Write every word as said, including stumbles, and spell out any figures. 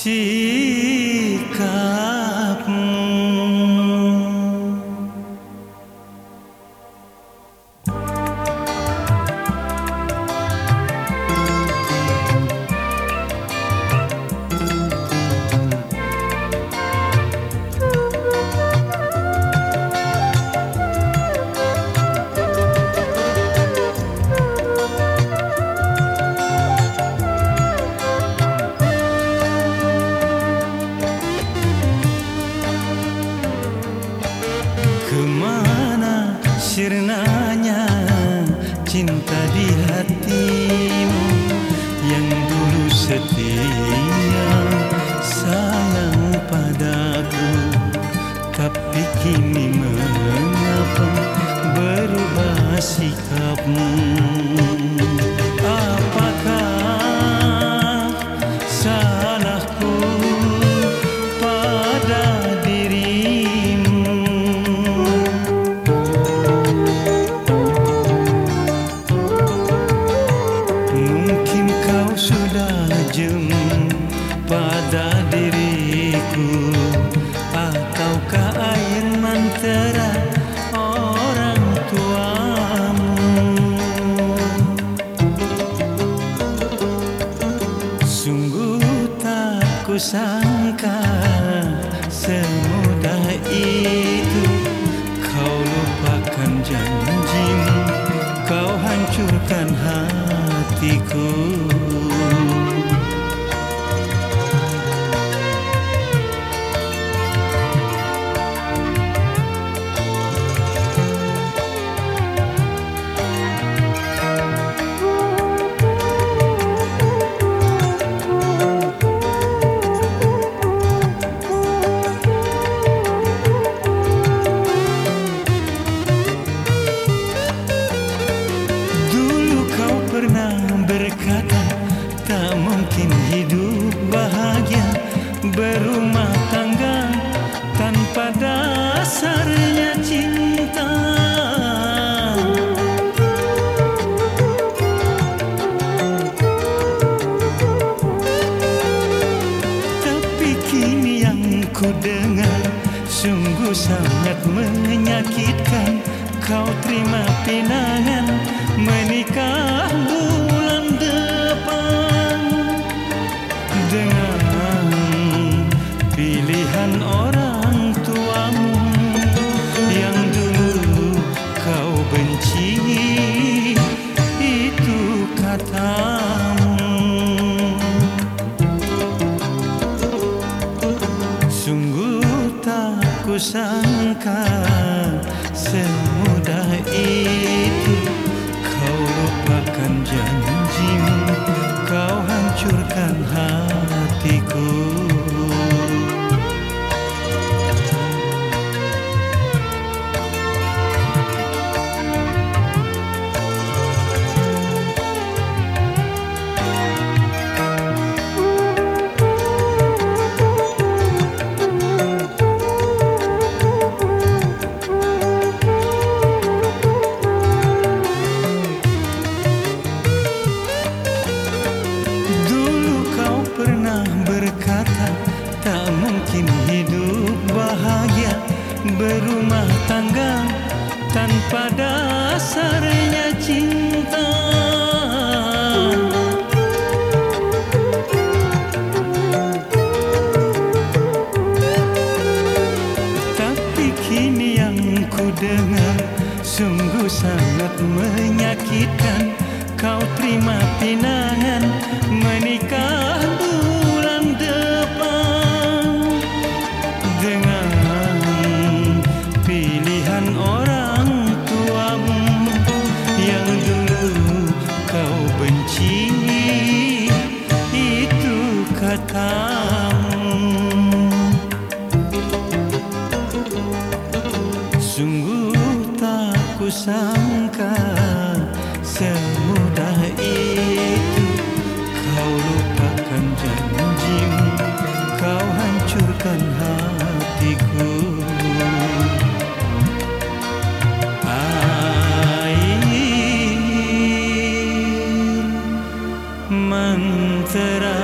sikapmu. Kemana sirnanya cinta di hatimu yang dulu setia sayang padaku, tapi kini mengapa berubah sikapmu? Apakah salahku pada dirimu? Mungkin kau sudah jemu pada diriku, ataukah air mantara orang tuamu? Sungguh tak kusangka semudah itu kau lupakan janjimu, kau hancurkan hatiku. Pernah berkata tak mungkin hidup bahagia berumah tangga tanpa dasarnya cinta. Tapi kini yang ku dengar sungguh sangat menyakitkan. Kau terima pinangan menikah bulan depan dengan pilihan orang tuamu yang dulu kau benci, itu katamu. Sungguh tak kusangka semudah itu kau lupakan janjimu, kau hancurkan hatiku. Berkata tak mungkin hidup bahagia berumah tangga tanpa dasarnya cinta. Tapi kini yang ku dengar sungguh sangat menyakitkan. Kau terima pinangan menikah bulan depan dengan pilihan orang tuamu yang dulu kau benci, itu katamu. Sungguh tak kusangka semudah itu kau lupakan janjimu, kau hancurkan hatiku. Air mantara